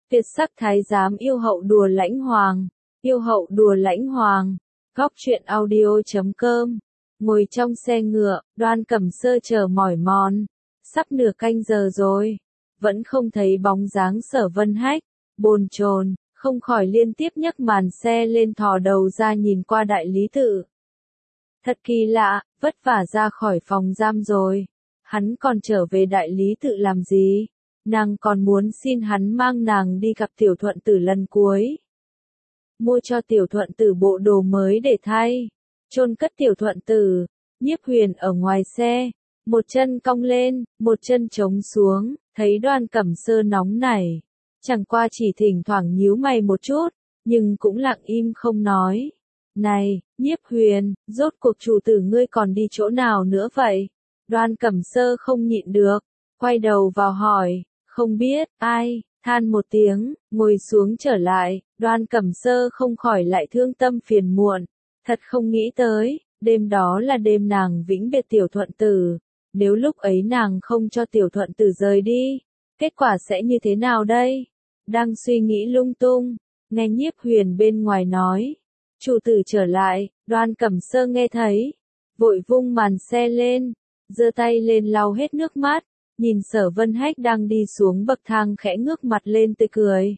Tuyệt sắc thái giám yêu hậu đùa lãnh hoàng. Yêu hậu đùa lãnh hoàng. Góc truyện audio.com. Ngồi trong xe ngựa, Đoan Cẩm Sơ chờ mỏi mòn. Sắp nửa canh giờ rồi. Vẫn không thấy bóng dáng Sở Vân Hách. Bồn chồn, không khỏi liên tiếp nhấc màn xe lên thò đầu ra nhìn qua đại lý tự. Thật kỳ lạ, vất vả ra khỏi phòng giam rồi. Hắn còn trở về đại lý tự làm gì? Nàng còn muốn xin hắn mang nàng đi gặp Tiểu Thuận Tử lần cuối. Mua cho Tiểu Thuận Tử bộ đồ mới để thay. Chôn cất Tiểu Thuận Tử. Nhiếp Huyền ở ngoài xe. Một chân cong lên, một chân trống xuống. Thấy Đoan Cẩm Sơ nóng nảy. Chẳng qua chỉ thỉnh thoảng nhíu mày một chút. Nhưng cũng lặng im không nói. Này, Nhiếp Huyền, rốt cuộc chủ tử ngươi còn đi chỗ nào nữa vậy? Đoan Cẩm Sơ không nhịn được. Quay đầu vào hỏi. Không biết, ai, than một tiếng, ngồi xuống trở lại, Đoan Cẩm Sơ không khỏi lại thương tâm phiền muộn. Thật không nghĩ tới, đêm đó là đêm nàng vĩnh biệt Tiểu Thuận Tử. Nếu lúc ấy nàng không cho Tiểu Thuận Tử rời đi, kết quả sẽ như thế nào đây? Đang suy nghĩ lung tung, nghe Nhiếp Huyền bên ngoài nói. Chủ tử trở lại, Đoan Cẩm Sơ nghe thấy. Vội vung màn xe lên, giơ tay lên lau hết nước mắt. Nhìn Sở Vân Hách đang đi xuống bậc thang khẽ ngước mặt lên tươi cười.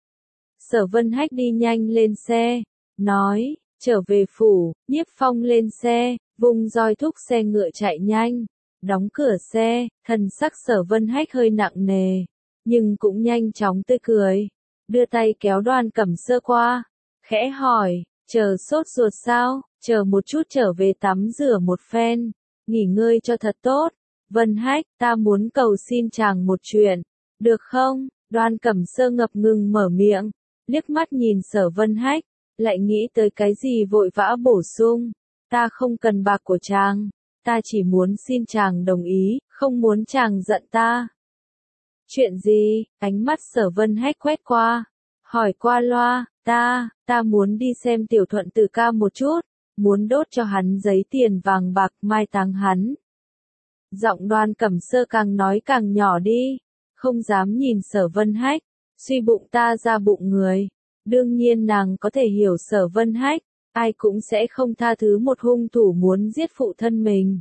Sở Vân Hách đi nhanh lên xe, nói, trở về phủ, Nhiếp Phong lên xe, vung roi thúc xe ngựa chạy nhanh, đóng cửa xe, thần sắc Sở Vân Hách hơi nặng nề, nhưng cũng nhanh chóng tươi cười, đưa tay kéo Đoan Cẩm Sơ qua, khẽ hỏi, chờ sốt ruột sao, chờ một chút trở về tắm rửa một phen, nghỉ ngơi cho thật tốt. Vân Hách, ta muốn cầu xin chàng một chuyện, được không? Đoan Cẩm Sơ ngập ngừng mở miệng, liếc mắt nhìn Sở Vân Hách, lại nghĩ tới cái gì vội vã bổ sung, ta không cần bạc của chàng, ta chỉ muốn xin chàng đồng ý, không muốn chàng giận ta. Chuyện gì? Ánh mắt Sở Vân Hách quét qua, hỏi qua loa, ta muốn đi xem Tiểu Thuận Tử ca một chút, muốn đốt cho hắn giấy tiền vàng bạc mai táng hắn. Giọng Đoan Cẩm Sơ càng nói càng nhỏ đi, không dám nhìn Sở Vân Hách, suy bụng ta ra bụng người. Đương nhiên nàng có thể hiểu Sở Vân Hách, ai cũng sẽ không tha thứ một hung thủ muốn giết phụ thân mình.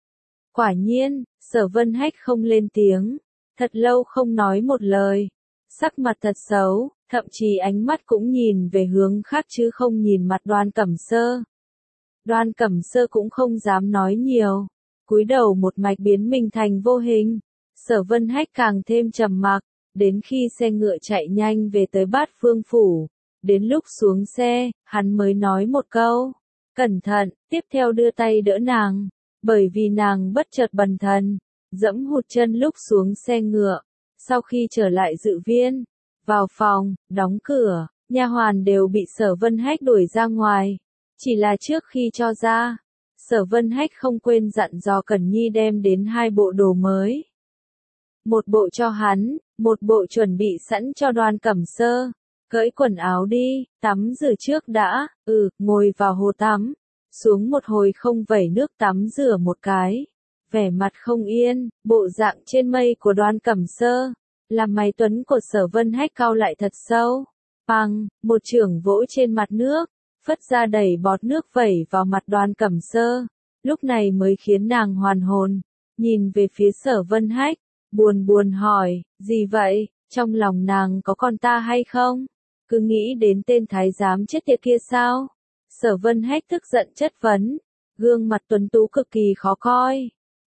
Quả nhiên, Sở Vân Hách không lên tiếng, thật lâu không nói một lời, sắc mặt thật xấu, thậm chí ánh mắt cũng nhìn về hướng khác chứ không nhìn mặt Đoan Cẩm Sơ. Đoan Cẩm Sơ cũng không dám nói nhiều. Cúi đầu một mạch biến mình thành vô hình. Sở Vân Hách càng thêm trầm mặc, đến khi xe ngựa chạy nhanh về tới Bát Phương phủ, đến lúc xuống xe, hắn mới nói một câu, cẩn thận, tiếp theo đưa tay đỡ nàng, bởi vì nàng bất chợt bần thần, dẫm hụt chân lúc xuống xe ngựa. Sau khi trở lại dự viên, vào phòng, đóng cửa, nha hoàn đều bị Sở Vân Hách đuổi ra ngoài, chỉ là trước khi cho ra, Sở Vân Hách không quên dặn dò Cẩn Nhi đem đến 2 bộ đồ mới. Một bộ cho hắn, một bộ chuẩn bị sẵn cho Đoan Cẩm Sơ. Cởi quần áo đi, tắm rửa trước đã, ngồi vào hồ tắm. Xuống một hồi không vẩy nước tắm rửa một cái. Vẻ mặt không yên, bộ dạng trên mây của Đoan Cẩm Sơ. Làm mày tuấn của Sở Vân Hách cau lại thật sâu. Bằng, một chưởng vỗ trên mặt nước. Phất ra đẩy bọt nước vẩy vào mặt Đoan Cẩm Sơ, lúc này mới khiến nàng hoàn hồn, nhìn về phía Sở Vân Hách, buồn hỏi, gì vậy, trong lòng nàng có con ta hay không? Cứ nghĩ đến tên thái giám chết tiệt kia sao? Sở Vân Hách tức giận chất vấn, gương mặt tuấn tú cực kỳ khó coi.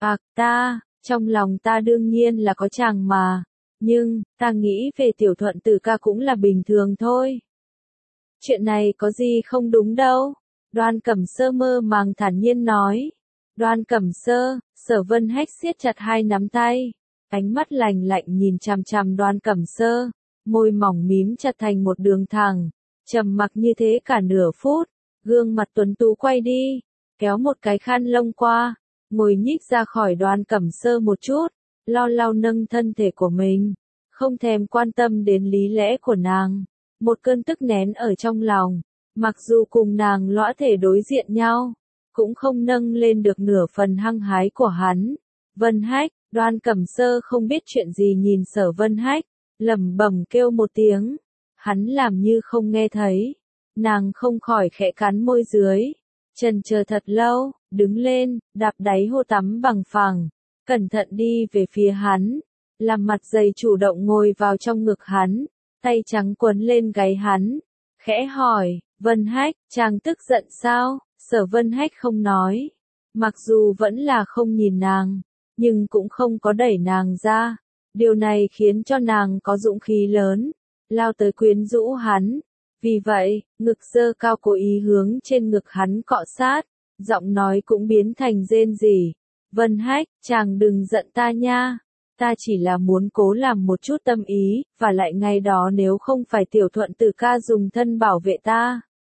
Trong lòng ta đương nhiên là có chàng mà, nhưng, ta nghĩ về Tiểu Thuận Tử ca cũng là bình thường thôi. Chuyện này có gì không đúng đâu. Đoan Cẩm Sơ mơ màng thản nhiên nói. Đoan Cẩm Sơ, Sở Vân Hách siết chặt 2 nắm tay. Ánh mắt lạnh lạnh nhìn chằm chằm Đoan Cẩm Sơ. Môi mỏng mím chặt thành một đường thẳng. Trầm mặc như thế cả nửa phút. Gương mặt tuấn tú quay đi. Kéo một cái khăn lông qua. Ngồi nhích ra khỏi Đoan Cẩm Sơ một chút. Lau nâng thân thể của mình. Không thèm quan tâm đến lý lẽ của nàng. Một cơn tức nén ở trong lòng, mặc dù cùng nàng lõa thể đối diện nhau, cũng không nâng lên được nửa phần hăng hái của hắn. Vân Hách, Đoan Cẩm Sơ không biết chuyện gì nhìn Sở Vân Hách, lẩm bẩm kêu một tiếng. Hắn làm như không nghe thấy. Nàng không khỏi khẽ cắn môi dưới. Chần chờ thật lâu, đứng lên, đạp đáy hồ tắm bằng phẳng. Cẩn thận đi về phía hắn. Làm mặt dày chủ động ngồi vào trong ngực hắn. Tay trắng quấn lên gáy hắn. Khẽ hỏi, Vân Hách, chàng tức giận sao? Sở Vân Hách không nói. Mặc dù vẫn là không nhìn nàng, nhưng cũng không có đẩy nàng ra. Điều này khiến cho nàng có dũng khí lớn, lao tới quyến rũ hắn. Vì vậy, ngực giơ cao cố ý hướng trên ngực hắn cọ sát, giọng nói cũng biến thành rên rỉ. Vân Hách, chàng đừng giận ta nha. Ta chỉ là muốn cố làm một chút tâm ý, và lại ngày đó nếu không phải Tiểu Thuận Tử ca dùng thân bảo vệ ta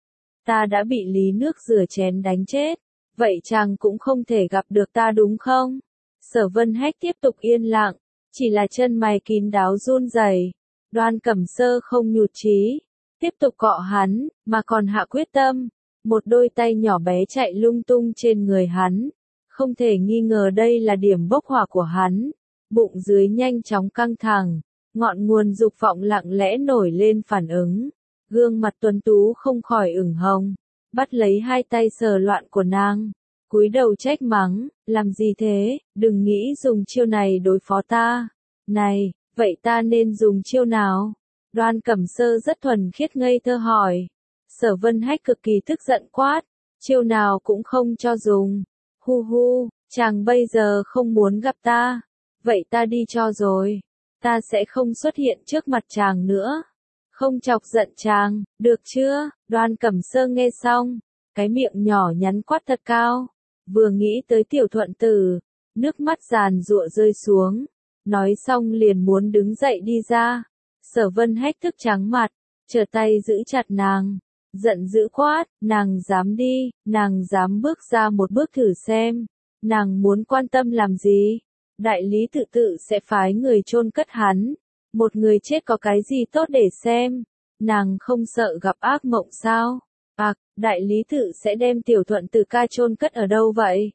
đã bị Lý Nước rửa chén đánh chết. Vậy chàng cũng không thể gặp được ta đúng không? Sở Vân Hách tiếp tục yên lặng, chỉ là chân mày kín đáo run rẩy. Đoan Cẩm Sơ không nhụt chí, tiếp tục cọ hắn, mà còn hạ quyết tâm. Một đôi tay nhỏ bé chạy lung tung trên người hắn. Không thể nghi ngờ đây là điểm bốc hỏa của hắn. Bụng dưới nhanh chóng căng thẳng, ngọn nguồn dục vọng lặng lẽ nổi lên phản ứng. Gương mặt tuấn tú không khỏi ửng hồng, bắt lấy hai tay sờ loạn của nàng, cúi đầu trách mắng, làm gì thế, đừng nghĩ dùng chiêu này đối phó ta. Này, vậy ta nên dùng chiêu nào? Đoan Cẩm Sơ rất thuần khiết ngây thơ hỏi. Sở Vân Hách cực kỳ tức giận quát, chiêu nào cũng không cho dùng. Hu hu, chàng bây giờ không muốn gặp ta. Vậy ta đi cho rồi. Ta sẽ không xuất hiện trước mặt chàng nữa. Không chọc giận chàng, được chưa? Đoan Cẩm Sơ nghe xong, cái miệng nhỏ nhắn quát thật cao. Vừa nghĩ tới Tiểu Thuận Tử, nước mắt giàn giụa rơi xuống. Nói xong liền muốn đứng dậy đi ra. Sở Vân Hách thức trắng mặt, trở tay giữ chặt nàng. Giận dữ quát, nàng dám đi, nàng dám bước ra một bước thử xem. Nàng muốn quan tâm làm gì? Đại lý tự sẽ phái người chôn cất hắn. Một người chết có cái gì tốt để xem? Nàng không sợ gặp ác mộng sao? Đại lý tự sẽ đem Tiểu Thuận Tử ca chôn cất ở đâu vậy?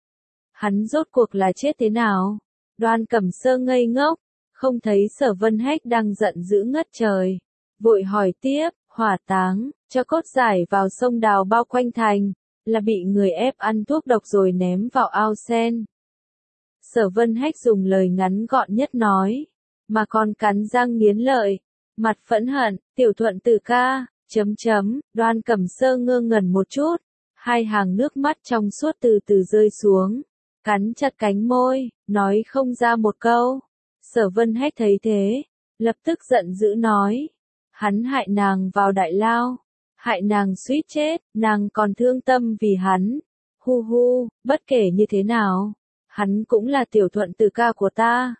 Hắn rốt cuộc là chết thế nào? Đoan Cẩm Sơ ngây ngốc, không thấy Sở Vân Hách đang giận dữ ngất trời. Vội hỏi tiếp, hỏa táng, cho cốt giải vào sông Đào bao quanh thành, là bị người ép ăn thuốc độc rồi ném vào ao sen. Sở Vân Hách dùng lời ngắn gọn nhất nói, mà còn cắn răng nghiến lợi, mặt phẫn hận, Tiểu Thuận Tử ca, Đoan Cẩm Sơ ngơ ngẩn một chút, hai hàng nước mắt trong suốt từ từ rơi xuống, cắn chặt cánh môi, nói không ra một câu. Sở Vân Hách thấy thế, lập tức giận dữ nói, hắn hại nàng vào đại lao, hại nàng suýt chết, nàng còn thương tâm vì hắn. Hu hu, bất kể như thế nào, hắn cũng là Tiểu Thuận Tử ca của ta.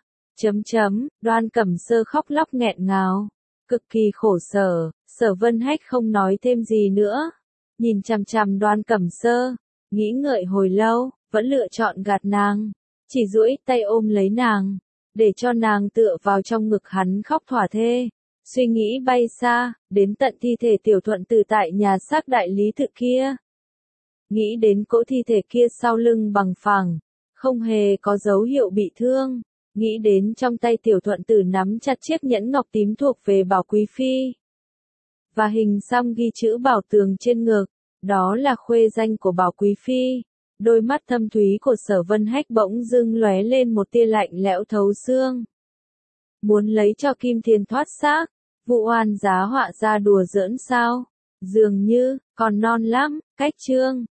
Đoan Cẩm Sơ khóc lóc nghẹn ngào, cực kỳ khổ sở. Sở Vân Hách không nói thêm gì nữa, nhìn chằm chằm Đoan Cẩm Sơ, nghĩ ngợi hồi lâu, vẫn lựa chọn gạt nàng, chỉ duỗi tay ôm lấy nàng, để cho nàng tựa vào trong ngực hắn khóc thỏa thê. Suy nghĩ bay xa, đến tận thi thể Tiểu Thuận Tử tại nhà xác đại lý tự kia. Nghĩ đến cỗ thi thể kia sau lưng bằng phẳng, không hề có dấu hiệu bị thương. Nghĩ đến trong tay Tiểu Thuận Tử nắm chặt chiếc nhẫn ngọc tím thuộc về Bảo Quý Phi. Và hình xăm ghi chữ Bảo Tường trên ngực, đó là khuê danh của Bảo Quý Phi. Đôi mắt thâm thúy của Sở Vân Hách bỗng dưng lóe lên một tia lạnh lẽo thấu xương. Muốn lấy cho Kim Thiên thoát xác, vụ oan giá họa ra đùa giỡn sao? Dường như, còn non lắm, cách chương.